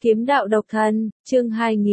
Kiếm đạo độc thân, chương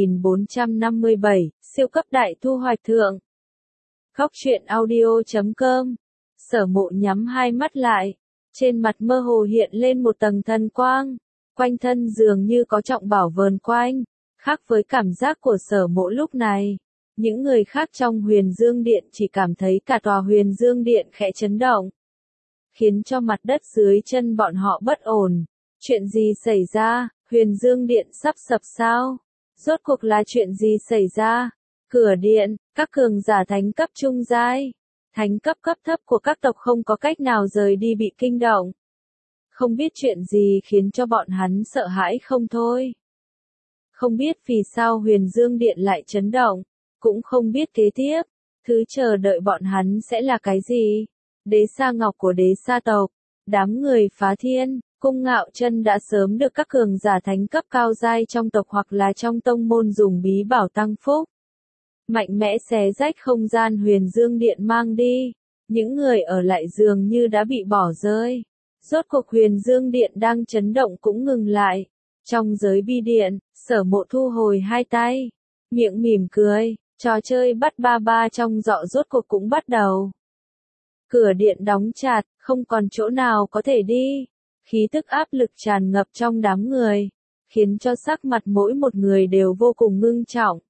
2457, siêu cấp đại thu hoạch thượng. Góc truyện audio.com. Sở Mộ nhắm hai mắt lại, trên mặt mơ hồ hiện lên một tầng thần quang, quanh thân dường như có trọng bảo vờn quanh, khác với cảm giác của Sở Mộ lúc này. Những người khác trong Huyền Dương Điện chỉ cảm thấy cả tòa Huyền Dương Điện khẽ chấn động, khiến cho mặt đất dưới chân bọn họ bất ổn. Chuyện gì xảy ra? Huyền Dương Điện sắp sập sao? Rốt cuộc là chuyện gì xảy ra? Cửa điện, các cường giả thánh cấp trung giai, thánh cấp cấp thấp của các tộc không có cách nào rời đi bị kinh động. Không biết chuyện gì khiến cho bọn hắn sợ hãi không thôi. Không biết vì sao Huyền Dương Điện lại chấn động, cũng không biết kế tiếp, thứ chờ đợi bọn hắn sẽ là cái gì. Đế Sa Ngọc của Đế Sa tộc, đám người Phá Thiên, Cung Ngạo Chân đã sớm được các cường giả thánh cấp cao giai trong tộc hoặc là trong tông môn dùng bí bảo tăng phúc, mạnh mẽ xé rách không gian Huyền Dương Điện mang đi. Những người ở lại dường như đã bị bỏ rơi. Rốt cuộc Huyền Dương Điện đang chấn động cũng ngừng lại. Trong giới bi điện, Sở Mộ thu hồi hai tay, miệng mỉm cười, trò chơi bắt ba ba trong dọ rốt cuộc cũng bắt đầu. Cửa điện đóng chặt, không còn chỗ nào có thể đi. Khí tức áp lực tràn ngập trong đám người, khiến cho sắc mặt mỗi một người đều vô cùng ngưng trọng.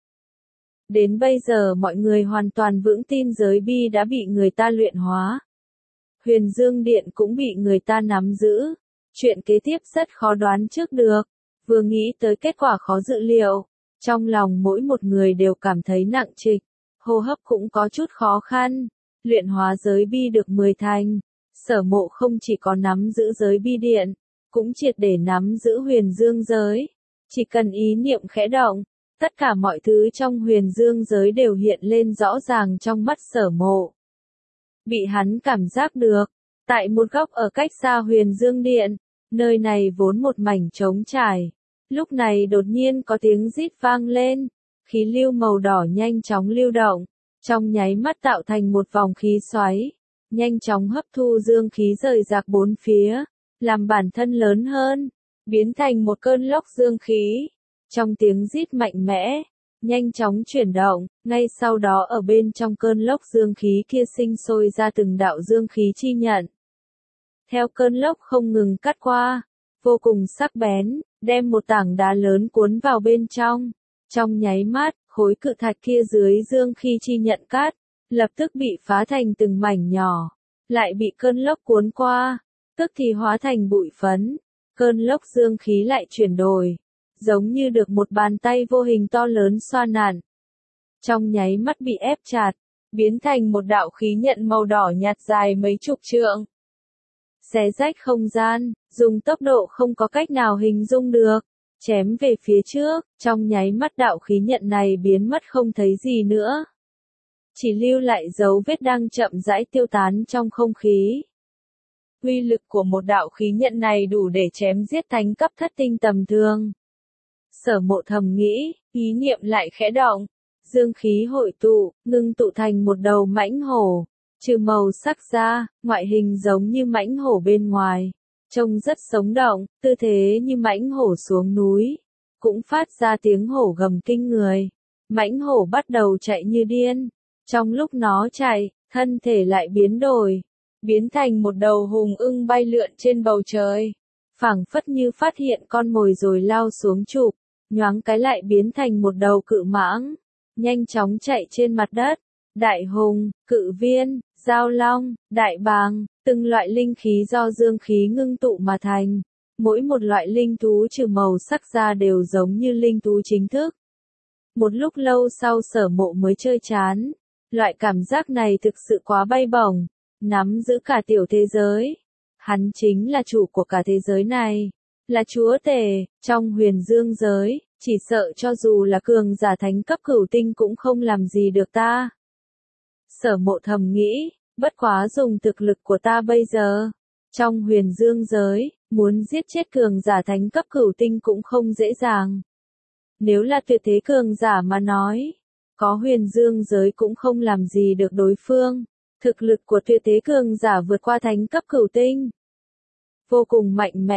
Đến bây giờ mọi người hoàn toàn vững tin giới bi đã bị người ta luyện hóa. Huyền Dương Điện cũng bị người ta nắm giữ. Chuyện kế tiếp rất khó đoán trước được. Vừa nghĩ tới kết quả khó dự liệu, trong lòng mỗi một người đều cảm thấy nặng trịch, hô hấp cũng có chút khó khăn. Luyện hóa giới bi được 10 thành. Sở Mộ không chỉ có nắm giữ giới bi điện, cũng triệt để nắm giữ Huyền Dương giới. Chỉ cần ý niệm khẽ động, tất cả mọi thứ trong Huyền Dương giới đều hiện lên rõ ràng trong mắt Sở Mộ. Bị hắn cảm giác được, tại một góc ở cách xa Huyền Dương Điện, nơi này vốn một mảnh trống trải. Lúc này đột nhiên có tiếng rít vang lên, khí lưu màu đỏ nhanh chóng lưu động, trong nháy mắt tạo thành một vòng khí xoáy, nhanh chóng hấp thu dương khí rời rạc bốn phía, làm bản thân lớn hơn, biến thành một cơn lốc dương khí. Trong tiếng rít mạnh mẽ, nhanh chóng chuyển động, ngay sau đó ở bên trong cơn lốc dương khí kia sinh sôi ra từng đạo dương khí chi nhận. Theo cơn lốc không ngừng cắt qua, vô cùng sắc bén, đem một tảng đá lớn cuốn vào bên trong. Trong nháy mắt, khối cự thạch kia dưới dương khí chi nhận cắt, lập tức bị phá thành từng mảnh nhỏ, lại bị cơn lốc cuốn qua, tức thì hóa thành bụi phấn. Cơn lốc dương khí lại chuyển đổi, giống như được một bàn tay vô hình to lớn xoa nặn. Trong nháy mắt bị ép chặt, biến thành một đạo khí nhận màu đỏ nhạt dài mấy chục trượng. Xé rách không gian, dùng tốc độ không có cách nào hình dung được, chém về phía trước, trong nháy mắt đạo khí nhận này biến mất không thấy gì nữa. Chỉ lưu lại dấu vết đang chậm rãi tiêu tán trong không khí. Uy lực của một đạo khí nhận này đủ để chém giết thánh cấp thất tinh tầm thường. Sở Mộ thầm nghĩ, ý niệm lại khẽ động, dương khí hội tụ, ngưng tụ thành một đầu mãnh hổ. Trừ màu sắc ra, ngoại hình giống như mãnh hổ bên ngoài, trông rất sống động, tư thế như mãnh hổ xuống núi, cũng phát ra tiếng hổ gầm kinh người. Mãnh hổ bắt đầu chạy như điên, trong lúc nó chạy, thân thể lại biến đổi, biến thành một đầu hùng ưng bay lượn trên bầu trời, phảng phất như phát hiện con mồi rồi lao xuống chụp, nhoáng cái lại biến thành một đầu cự mãng, nhanh chóng chạy trên mặt đất. Đại hùng, cự viên, giao long, đại bàng, từng loại linh khí do dương khí ngưng tụ mà thành. Mỗi một loại linh thú trừ màu sắc ra đều giống như linh thú chính thức. Một lúc lâu sau Sở Mộ mới chơi chán. Loại cảm giác này thực sự quá bay bổng, nắm giữ cả tiểu thế giới. Hắn chính là chủ của cả thế giới này, là chúa tể, trong Huyền Dương giới, chỉ sợ cho dù là cường giả thánh cấp cửu tinh cũng không làm gì được ta. Sở Mộ thầm nghĩ, bất quá dùng thực lực của ta bây giờ, trong Huyền Dương giới, muốn giết chết cường giả thánh cấp cửu tinh cũng không dễ dàng. Nếu là tuyệt thế cường giả mà nói, có Huyền Dương giới cũng không làm gì được đối phương. Thực lực của tuyệt thế cường giả vượt qua thánh cấp cửu tinh, vô cùng mạnh mẽ,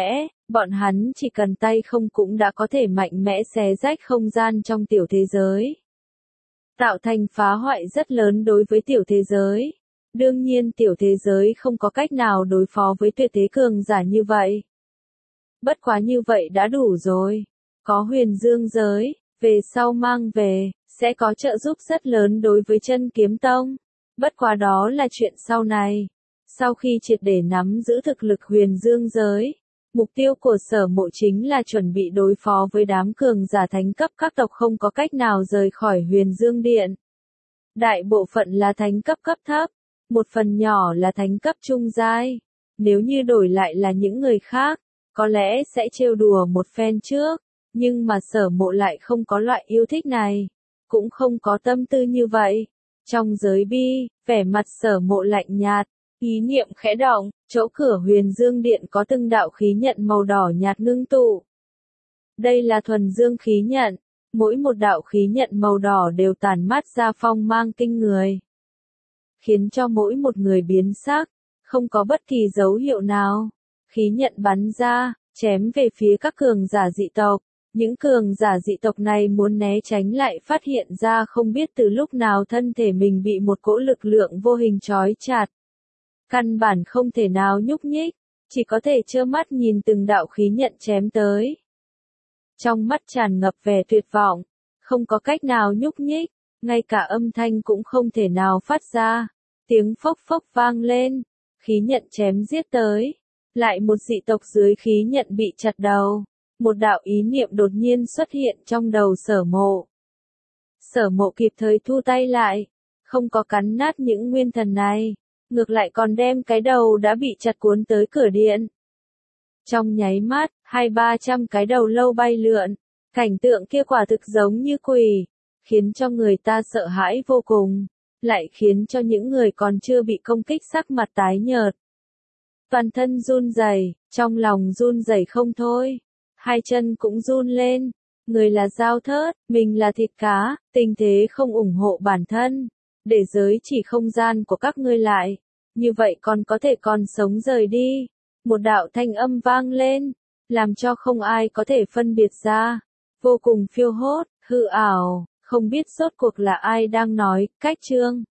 Bọn hắn chỉ cần tay không cũng đã có thể mạnh mẽ xé rách không gian trong tiểu thế giới. Tạo thành phá hoại rất lớn đối với tiểu thế giới. Đương nhiên tiểu thế giới không có cách nào đối phó với tuyệt thế cường giả như vậy. Bất quá như vậy đã đủ rồi. Có huyền dương giới, về sau mang về, sẽ có trợ giúp rất lớn đối với chân kiếm tông. Bất quá đó là chuyện sau này. Sau khi triệt để nắm giữ thực lực huyền dương giới, mục tiêu của Sở Mộ chính là chuẩn bị đối phó với đám cường giả thánh cấp các tộc không có cách nào rời khỏi huyền dương điện. Đại bộ phận là thánh cấp cấp thấp, một phần nhỏ là thánh cấp trung giai. Nếu như đổi lại là những người khác, có lẽ sẽ trêu đùa một phen trước, nhưng mà Sở Mộ lại không có loại yêu thích này, cũng không có tâm tư như vậy. Trong giới bi, vẻ mặt Sở Mộ lạnh nhạt, ý niệm khẽ động, chỗ cửa huyền dương điện có từng đạo khí nhận màu đỏ nhạt ngưng tụ. Đây là thuần dương khí nhận, mỗi một đạo khí nhận màu đỏ đều tản mát ra phong mang kinh người, khiến cho mỗi một người biến sắc, không có bất kỳ dấu hiệu nào. Khí nhận bắn ra, chém về phía các cường giả dị tộc. Những cường giả dị tộc này muốn né tránh lại phát hiện ra không biết từ lúc nào thân thể mình bị một cỗ lực lượng vô hình trói chặt. Căn bản không thể nào nhúc nhích, chỉ có thể trơ mắt nhìn từng đạo khí nhận chém tới. Trong mắt tràn ngập vẻ tuyệt vọng, không có cách nào nhúc nhích, ngay cả âm thanh cũng không thể nào phát ra. Tiếng phốc phốc vang lên, khí nhận chém giết tới. Lại một dị tộc dưới khí nhận bị chặt đầu. Một đạo ý niệm đột nhiên xuất hiện trong đầu Sở Mộ. Sở Mộ kịp thời thu tay lại, không có cắn nát những nguyên thần này, ngược lại còn đem cái đầu đã bị chặt cuốn tới cửa điện. Trong nháy mắt, 200-300 cái đầu lâu bay lượn, cảnh tượng kia quả thực giống như quỷ, khiến cho người ta sợ hãi vô cùng, lại khiến cho những người còn chưa bị công kích sắc mặt tái nhợt. Toàn thân run rẩy, trong lòng run rẩy không thôi. Hai chân cũng run lên, người là dao thớt, mình là thịt cá, tình thế không ủng hộ bản thân, để giới chỉ không gian của các ngươi lại, như vậy còn có thể còn sống rời đi. Một đạo thanh âm vang lên, làm cho không ai có thể phân biệt ra, vô cùng phiêu hốt, hư ảo, không biết rốt cuộc là ai đang nói. Cách chương